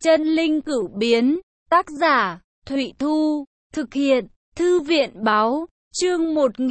Chân linh cửu biến, tác giả, Thụy Thu, thực hiện, Thư viện báo, chương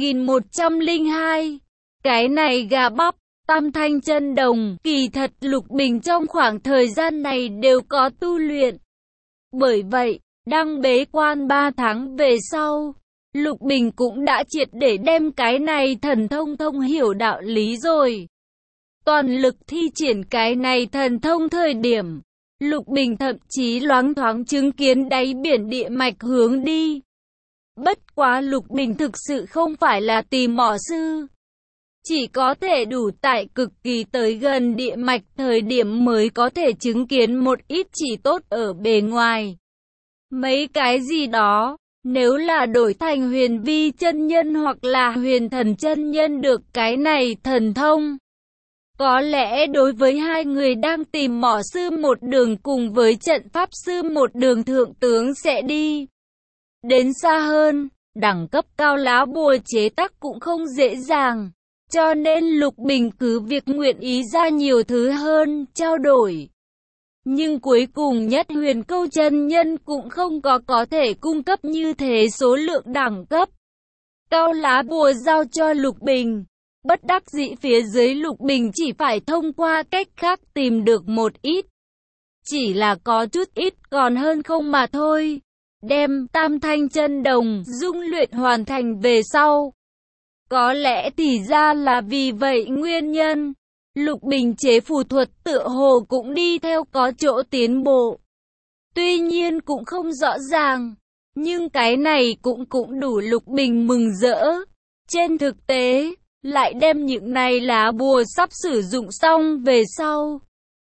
1102. Cái này gà bắp, tam thanh chân đồng, kỳ thật Lục Bình trong khoảng thời gian này đều có tu luyện. Bởi vậy, đang bế quan 3 tháng về sau, Lục Bình cũng đã triệt để đem cái này thần thông thông hiểu đạo lý rồi. Toàn lực thi triển cái này thần thông thời điểm, Lục Bình thậm chí loáng thoáng chứng kiến đáy biển địa mạch hướng đi. Bất quá Lục Bình thực sự không phải là tìm mỏ sư. Chỉ có thể đủ tại cực kỳ tới gần địa mạch thời điểm mới có thể chứng kiến một ít chỉ tốt ở bề ngoài. Mấy cái gì đó, nếu là đổi thành huyền vi chân nhân hoặc là huyền thần chân nhân được cái này thần thông, có lẽ đối với hai người đang tìm mỏ sư một đường cùng với trận pháp sư một đường thượng tướng sẽ đi đến xa hơn. Đẳng cấp cao lá bùa chế tác cũng không dễ dàng, cho nên Lục Bình cứ việc nguyện ý ra nhiều thứ hơn, trao đổi. Nhưng cuối cùng Nhất Huyền Câu chân nhân cũng không có thể cung cấp như thế số lượng đẳng cấp cao lá bùa giao cho Lục Bình. Bất đắc dĩ phía dưới Lục Bình chỉ phải thông qua cách khác tìm được một ít. Chỉ là có chút ít còn hơn không mà thôi. Đem tam thanh chân đồng dung luyện hoàn thành về sau. Có lẽ thì ra là vì vậy nguyên nhân, Lục Bình chế phù thuật tựa hồ cũng đi theo có chỗ tiến bộ. Tuy nhiên cũng không rõ ràng, nhưng cái này cũng đủ Lục Bình mừng rỡ. Trên thực tế, lại đem những này lá bùa sắp sử dụng xong về sau,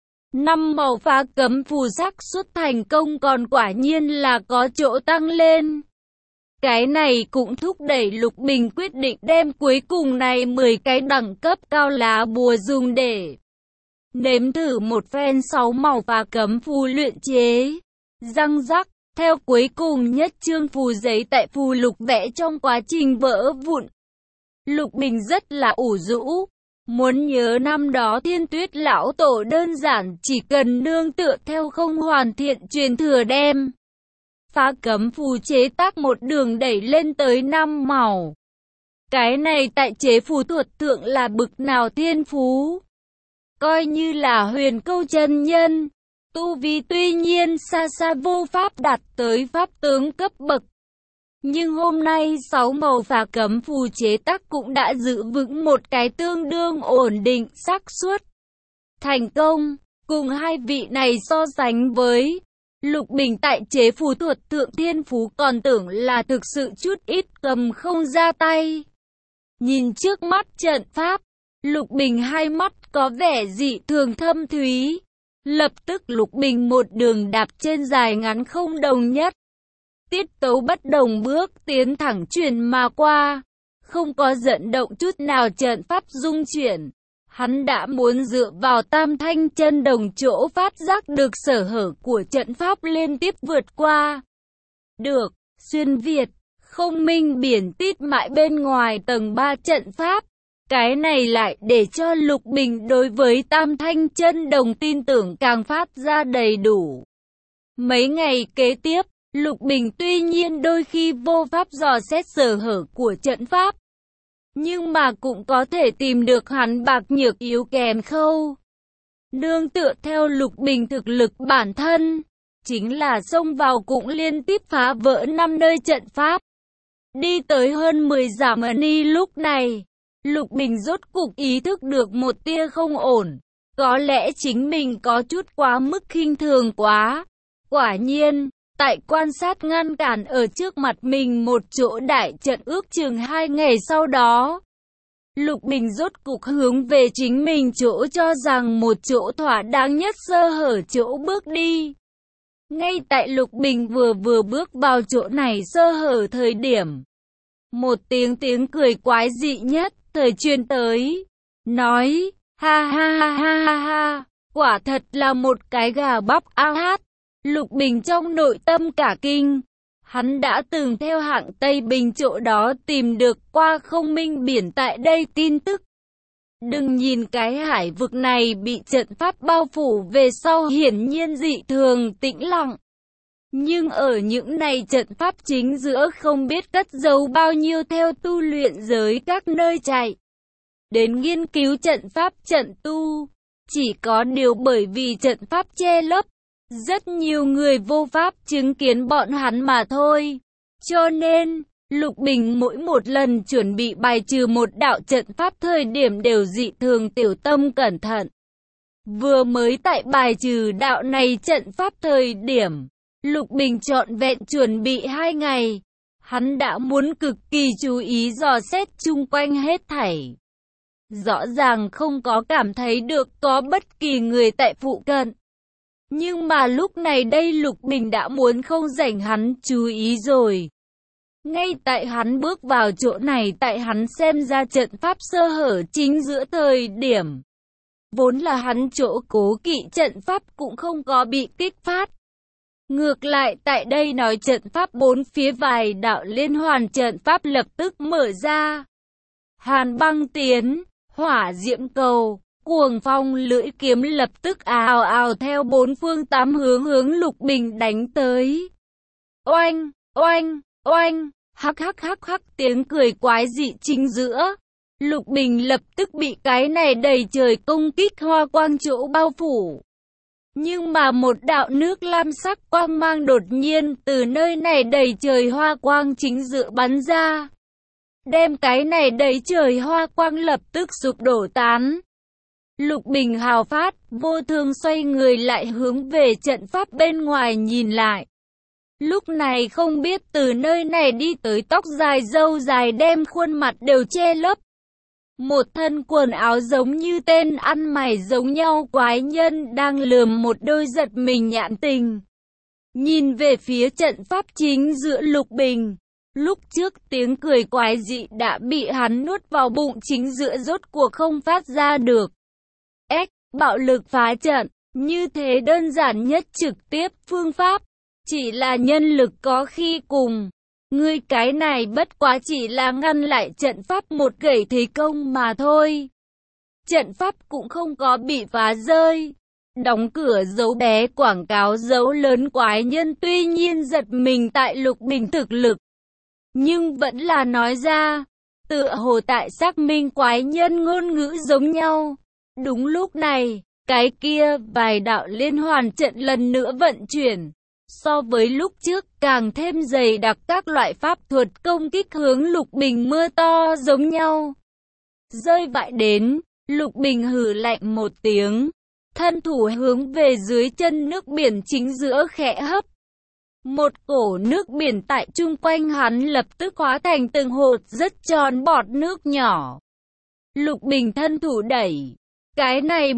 5 màu phá cấm phù xác suất thành công còn quả nhiên là có chỗ tăng lên. Cái này cũng thúc đẩy Lục Bình quyết định đem cuối cùng này 10 cái đẳng cấp cao lá bùa dùng để nếm thử một phen 6 màu phá cấm phù luyện chế. Răng rắc, theo cuối cùng nhất chương phù giấy tại phù lục vẽ trong quá trình vỡ vụn. Lục Bình rất là ủ rũ, muốn nhớ năm đó Thiên Tuyết lão tổ đơn giản chỉ cần nương tựa theo không hoàn thiện truyền thừa đem phá cấm phù chế tác một đường đẩy lên tới 5 màu. Cái này tại chế phù thuật thượng là bực nào thiên phú. Coi như là Huyền Câu chân nhân, tu vi tuy nhiên xa xa vô pháp đạt tới pháp tướng cấp bậc. Nhưng hôm nay 6 màu phá cấm phù chế tác cũng đã giữ vững một cái tương đương ổn định xác suất thành công. Cùng hai vị này so sánh với, Lục Bình tại chế phù thuật thượng thiên phú còn tưởng là thực sự chút ít cầm không ra tay. Nhìn trước mắt trận pháp, Lục Bình hai mắt có vẻ dị thường thâm thúy. Lập tức Lục Bình một đường đạp trên dài ngắn không đồng nhất. Tiết tấu bất đồng bước tiến thẳng truyền mà qua, không có vận động chút nào trận pháp dung chuyển. Hắn đã muốn dựa vào tam thanh chân đồng chỗ phát giác được sở hở của trận pháp liên tiếp vượt qua. Được, xuyên Việt, không minh biển tít mãi bên ngoài tầng 3 trận pháp. Cái này lại để cho Lục Bình đối với tam thanh chân đồng tin tưởng càng phát ra đầy đủ. Mấy ngày kế tiếp, Lục Bình tuy nhiên đôi khi vô pháp dò xét sở hở của trận pháp, nhưng mà cũng có thể tìm được hắn bạc nhược yếu kém khâu. Nương tựa theo Lục Bình thực lực bản thân, chính là xông vào cũng liên tiếp phá vỡ 5 nơi trận pháp. Đi tới hơn 10 dặm ni lúc này, Lục Bình rốt cục ý thức được một tia không ổn. Có lẽ chính mình có chút quá mức khinh thường quá. Quả nhiên, tại quan sát ngăn cản ở trước mặt mình một chỗ đại trận ước chừng 2 ngày sau đó, Lục Bình rốt cục hướng về chính mình chỗ cho rằng một chỗ thỏa đáng nhất sơ hở chỗ bước đi. Ngay tại Lục Bình vừa bước vào chỗ này sơ hở thời điểm, một tiếng cười quái dị nhất thời truyền tới, nói, ha ha ha ha ha ha, quả thật là một cái gà bắp ao hát. Lục Bình trong nội tâm cả kinh, hắn đã từng theo hạng Tây Bình chỗ đó tìm được qua không minh biển tại đây tin tức. Đừng nhìn cái hải vực này bị trận pháp bao phủ về sau hiển nhiên dị thường tĩnh lặng. Nhưng ở những này trận pháp chính giữa không biết cất giấu bao nhiêu theo tu luyện giới các nơi chạy. Đến nghiên cứu trận pháp trận tu. Chỉ có điều bởi vì trận pháp che lấp, rất nhiều người vô pháp chứng kiến bọn hắn mà thôi. Cho nên, Lục Bình mỗi một lần chuẩn bị bài trừ một đạo trận pháp thời điểm đều dị thường tiểu tâm cẩn thận. Vừa mới tại bài trừ đạo này trận pháp thời điểm, Lục Bình trọn vẹn chuẩn bị 2 ngày. Hắn đã muốn cực kỳ chú ý dò xét chung quanh hết thảy. Rõ ràng không có cảm thấy được có bất kỳ người tại phụ cận. Nhưng mà lúc này đây Lục Bình đã muốn không rảnh hắn chú ý rồi. Ngay tại hắn bước vào chỗ này tại hắn xem ra trận pháp sơ hở chính giữa thời điểm. Vốn là hắn chỗ cố kỵ trận pháp cũng không có bị kích phát. Ngược lại tại đây nói trận pháp bốn phía vài đạo liên hoàn trận pháp lập tức mở ra. Hàn băng tiến, hỏa diễm cầu, cuồng phong lưỡi kiếm lập tức ào ào theo bốn phương tám hướng Lục Bình đánh tới. Oanh, oanh, oanh, hắc hắc hắc hắc tiếng cười quái dị chính giữa. Lục Bình lập tức bị cái này đầy trời công kích hoa quang chỗ bao phủ. Nhưng mà một đạo nước lam sắc quang mang đột nhiên từ nơi này đầy trời hoa quang chính giữa bắn ra. Đem cái này đầy trời hoa quang lập tức sụp đổ tán. Lục Bình hào phát, vô thường xoay người lại hướng về trận pháp bên ngoài nhìn lại. Lúc này không biết từ nơi này đi tới tóc dài râu dài đem khuôn mặt đều che lấp. Một thân quần áo giống như tên ăn mày giống nhau quái nhân đang lườm một đôi giật mình nhãn tình. Nhìn về phía trận pháp chính giữa Lục Bình. Lúc trước tiếng cười quái dị đã bị hắn nuốt vào bụng chính giữa rốt cuộc không phát ra được. Bạo lực phá trận, như thế đơn giản nhất trực tiếp phương pháp. Chỉ là nhân lực có khi cùng. Ngươi cái này bất quá chỉ là ngăn lại trận pháp một gậy thế công mà thôi. Trận pháp cũng không có bị phá rơi. Đóng cửa dấu bé quảng cáo dấu lớn quái nhân tuy nhiên giật mình tại Lục Bình thực lực. Nhưng vẫn là nói ra, tựa hồ tại xác minh quái nhân ngôn ngữ giống nhau. Đúng lúc này, cái kia vài đạo liên hoàn trận lần nữa vận chuyển. So với lúc trước càng thêm dày đặc các loại pháp thuật công kích hướng Lục Bình mưa to giống nhau. Rơi vãi đến, Lục Bình hừ lạnh một tiếng. Thân thủ hướng về dưới chân nước biển chính giữa khẽ hấp. Một cổ nước biển tại chung quanh hắn lập tức hóa thành từng hột rất tròn bọt nước nhỏ. Lục Bình thân thủ đẩy. Cái này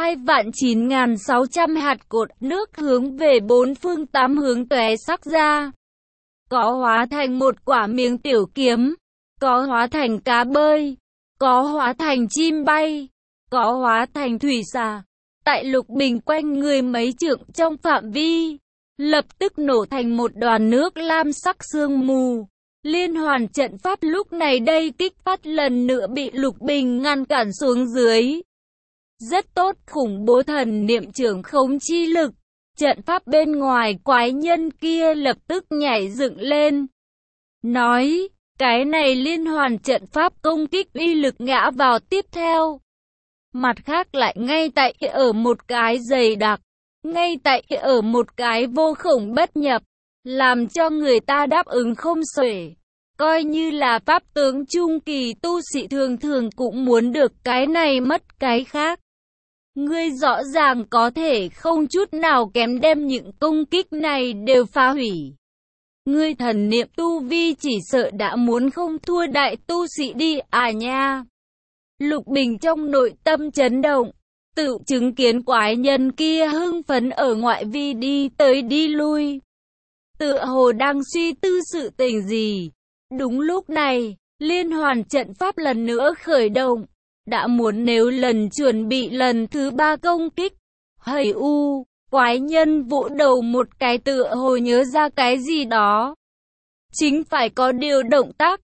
12.9.600 hạt cột nước hướng về bốn phương tám hướng tóe sắc ra. Có hóa thành một quả miếng tiểu kiếm, có hóa thành cá bơi, có hóa thành chim bay, có hóa thành thủy xà. Tại Lục Bình quanh người mấy trượng trong phạm vi, lập tức nổ thành một đoàn nước lam sắc sương mù. Liên hoàn trận pháp lúc này đây kích phát lần nữa bị Lục Bình ngăn cản xuống dưới. Rất tốt, khủng bố thần niệm trưởng khống chi lực. Trận pháp bên ngoài quái nhân kia lập tức nhảy dựng lên. Nói, cái này liên hoàn trận pháp công kích uy lực ngã vào tiếp theo. Mặt khác lại ngay tại ở một cái dày đặc, ngay tại ở một cái vô khổng bất nhập, làm cho người ta đáp ứng không xuể. Coi như là pháp tướng trung kỳ tu sĩ thường thường cũng muốn được cái này mất cái khác. Ngươi rõ ràng có thể không chút nào kém đem những công kích này đều phá hủy. Ngươi thần niệm tu vi chỉ sợ đã muốn không thua đại tu sĩ đi à nha. Lục Bình trong nội tâm chấn động, tự chứng kiến quái nhân kia hưng phấn ở ngoại vi đi tới đi lui. Tựa hồ đang suy tư sự tình gì. Đúng lúc này, liên hoàn trận pháp lần nữa khởi động. Đã muốn nếu lần chuẩn bị lần thứ 3 công kích. Hầy u, quái nhân vỗ đầu một cái tựa hồ nhớ ra cái gì đó. Chính phải có điều động tác.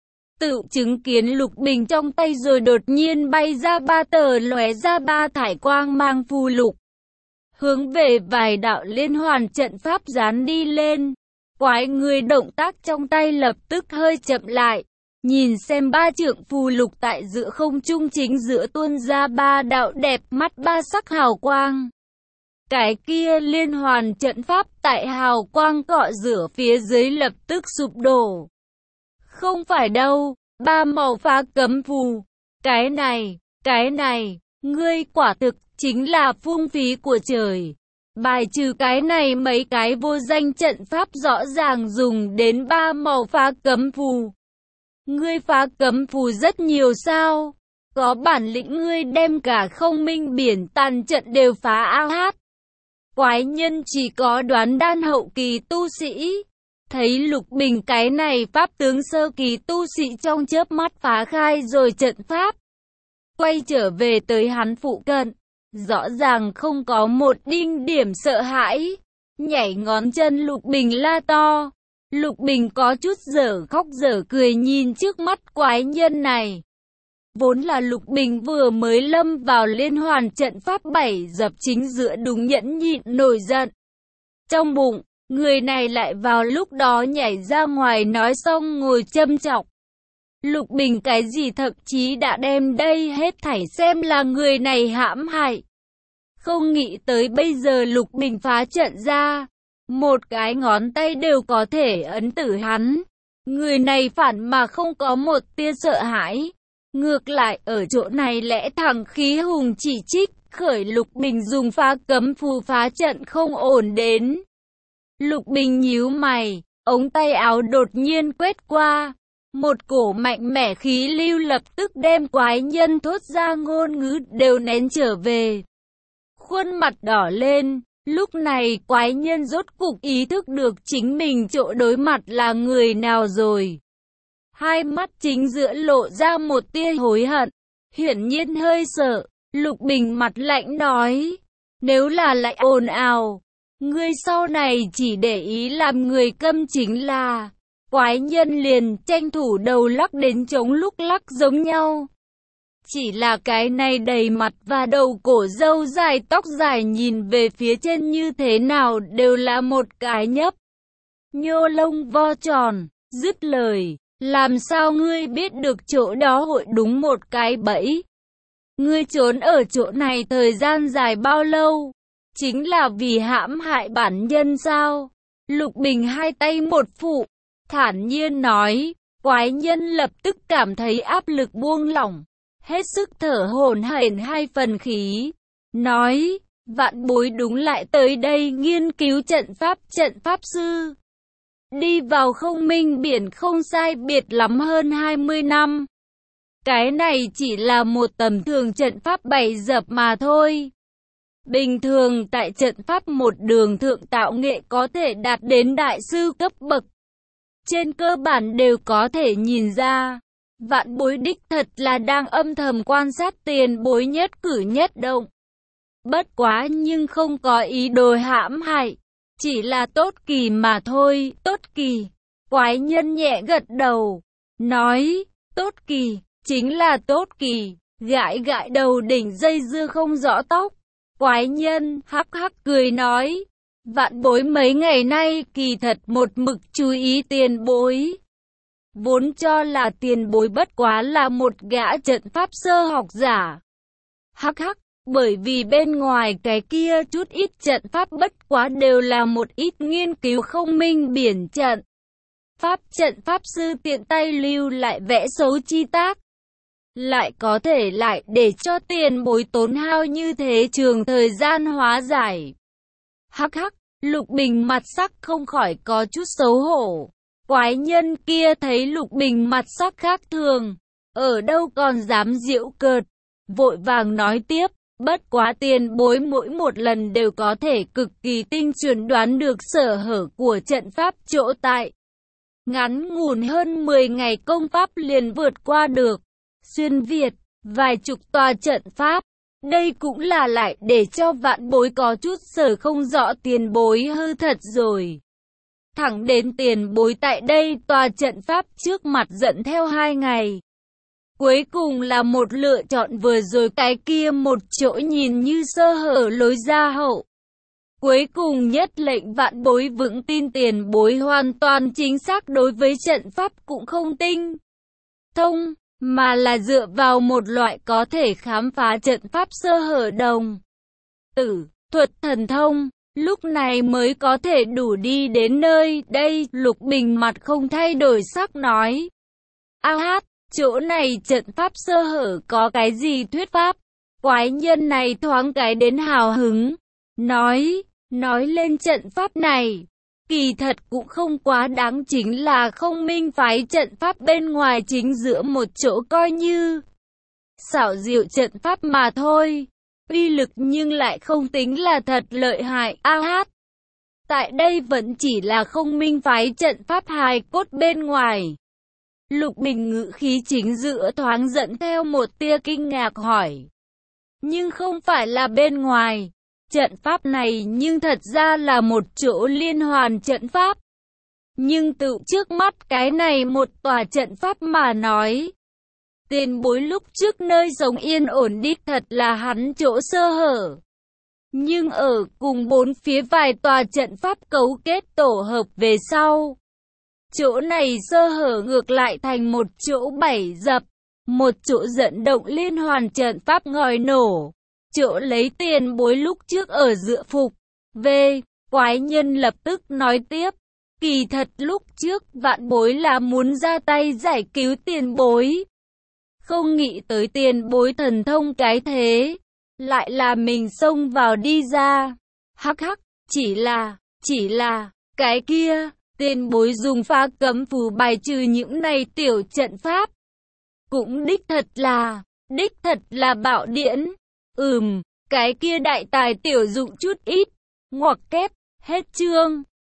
tự chứng kiến Lục Bình trong tay rồi đột nhiên bay ra 3 tờ lóe ra 3 thải quang mang phù lục. Hướng về vài đạo liên hoàn trận pháp dán đi lên. Quái người động tác trong tay lập tức hơi chậm lại. Nhìn xem 3 trượng phù lục tại giữa không trung chính giữa tuôn ra 3 đạo đẹp mắt 3 sắc hào quang. Cái kia liên hoàn trận pháp tại hào quang cọ rửa phía dưới lập tức sụp đổ. Không phải đâu, 3 màu phá cấm phù. Cái này, ngươi quả thực chính là phung phí của trời. Bài trừ cái này mấy cái vô danh trận pháp rõ ràng dùng đến 3 màu phá cấm phù. Ngươi phá cấm phù rất nhiều sao? Có bản lĩnh ngươi đem cả không minh biển tàn trận đều phá ao hát. Quái nhân chỉ có đoán đan hậu kỳ tu sĩ. Thấy Lục Bình cái này pháp tướng sơ kỳ tu sĩ trong chớp mắt phá khai rồi trận pháp. Quay trở về tới hắn phụ cận. Rõ ràng không có một đinh điểm sợ hãi. Nhảy ngón chân Lục Bình la to. Lục Bình có chút dở khóc dở cười nhìn trước mắt quái nhân này. Vốn là Lục Bình vừa mới lâm vào liên hoàn trận pháp 7 dập chính giữa đúng nhẫn nhịn nổi giận. Trong bụng, người này lại vào lúc đó nhảy ra ngoài nói xong ngồi châm chọc. Lục Bình cái gì thậm chí đã đem đây hết thảy xem là người này hãm hại. Không nghĩ tới bây giờ Lục Bình phá trận ra. Một cái ngón tay đều có thể ấn tử hắn. Người này phản mà không có một tia sợ hãi. Ngược lại ở chỗ này lẽ thẳng khí hùng chỉ trích, khởi Lục Bình dùng phá cấm phù phá trận không ổn đến. Lục Bình nhíu mày, ống tay áo đột nhiên quét qua. Một cổ mạnh mẽ khí lưu lập tức đem quái nhân thốt ra ngôn ngữ đều nén trở về. Khuôn mặt đỏ lên, lúc này quái nhân rốt cục ý thức được chính mình chỗ đối mặt là người nào rồi. Hai mắt chính giữa lộ ra một tia hối hận, hiển nhiên hơi sợ. Lục Bình mặt lạnh nói, nếu là lại ồn ào, ngươi sau này chỉ để ý làm người câm chính là. Quái nhân liền tranh thủ đầu lắc đến chống lúc lắc giống nhau. Chỉ là cái này đầy mặt và đầu cổ râu dài tóc dài nhìn về phía trên như thế nào đều là một cái nhấp. Nhô lông vo tròn, dứt lời, làm sao ngươi biết được chỗ đó hội đúng một cái bẫy? Ngươi trốn ở chỗ này thời gian dài bao lâu? Chính là vì hãm hại bản nhân sao? Lục Bình hai tay một phụ, thản nhiên nói, quái nhân lập tức cảm thấy áp lực buông lỏng. Hết sức thở hổn hển 2 phần khí, nói, vạn bối đúng lại tới đây nghiên cứu trận pháp sư. Đi vào không minh biển không sai biệt lắm hơn 20 năm. Cái này chỉ là một tầm thường trận pháp 7 dập mà thôi. Bình thường tại trận pháp một đường thượng tạo nghệ có thể đạt đến đại sư cấp bậc. Trên cơ bản đều có thể nhìn ra. Vạn bối đích thật là đang âm thầm quan sát tiền bối nhất cử nhất động. Bất quá nhưng không có ý đồ hãm hại. Chỉ là tốt kỳ mà thôi, tốt kỳ. Quái nhân nhẹ gật đầu. Nói, tốt kỳ, chính là tốt kỳ. Gãi gãi đầu đỉnh dây dưa không rõ tóc. Quái nhân hắc hắc cười nói. Vạn bối mấy ngày nay kỳ thật một mực chú ý tiền bối. Vốn cho là tiền bối bất quá là một gã trận pháp sơ học giả. Hắc hắc, bởi vì bên ngoài cái kia chút ít trận pháp bất quá đều là một ít nghiên cứu không minh biển trận. Pháp trận pháp sư tiện tay lưu lại vẽ xấu chi tác. Lại có thể lại để cho tiền bối tốn hao như thế trường thời gian hóa giải. Hắc hắc, Lục Bình mặt sắc không khỏi có chút xấu hổ. Quái nhân kia thấy Lục Bình mặt sắc khác thường, ở đâu còn dám giễu cợt, vội vàng nói tiếp, bất quá tiền bối mỗi một lần đều có thể cực kỳ tinh chuẩn đoán được sở hở của trận pháp chỗ tại. Ngắn ngủn hơn 10 ngày công pháp liền vượt qua được, xuyên Việt, vài chục tòa trận pháp. Đây cũng là lại để cho vạn bối có chút sở không rõ tiền bối hư thật rồi. thẳng đến tiền bối tại đây tòa trận pháp trước mặt dẫn theo 2 ngày. Cuối cùng là một lựa chọn vừa rồi cái kia một chỗ nhìn như sơ hở lối ra hậu. Cuối cùng nhất lệnh vạn bối vững tin tiền bối hoàn toàn chính xác đối với trận pháp cũng không tinh thông, mà là dựa vào một loại có thể khám phá trận pháp sơ hở đồng tử thuật thần thông, lúc này mới có thể đủ đi đến nơi đây. Lục Bình mặt không thay đổi sắc nói. A hát, chỗ này trận pháp sơ hở có cái gì thuyết pháp? Quái nhân này thoáng cái đến hào hứng, nói lên trận pháp này. Kỳ thật cũng không quá đáng, chính là không minh phái trận pháp bên ngoài chính giữa một chỗ coi như xảo diệu trận pháp mà thôi. Uy lực nhưng lại không tính là thật lợi hại. A hát, tại đây vẫn chỉ là không minh phái trận pháp hài cốt bên ngoài. Lục Bình ngữ khí chính giữa thoáng dẫn theo một tia kinh ngạc hỏi. Nhưng không phải là bên ngoài. Trận pháp này nhưng thật ra là một chỗ liên hoàn trận pháp. Nhưng tự trước mắt cái này một tòa trận pháp mà nói. Tiền bối lúc trước nơi sống yên ổn đích thật là hắn chỗ sơ hở. Nhưng ở cùng bốn phía vài tòa trận pháp cấu kết tổ hợp về sau. Chỗ này sơ hở ngược lại thành một chỗ bảy dập. Một chỗ dẫn động liên hoàn trận pháp ngòi nổ. Chỗ lấy tiền bối lúc trước ở dựa phục. Quái nhân lập tức nói tiếp. Kỳ thật lúc trước vạn bối là muốn ra tay giải cứu tiền bối. Không nghĩ tới tiền bối thần thông cái thế. Lại là mình xông vào đi ra. Hắc hắc, chỉ là, cái kia, tiền bối dùng phá cấm phù bài trừ những này tiểu trận pháp. Cũng đích thật là bạo điển. Cái kia đại tài tiểu dụng chút ít. Ngoặc kép, hết chương.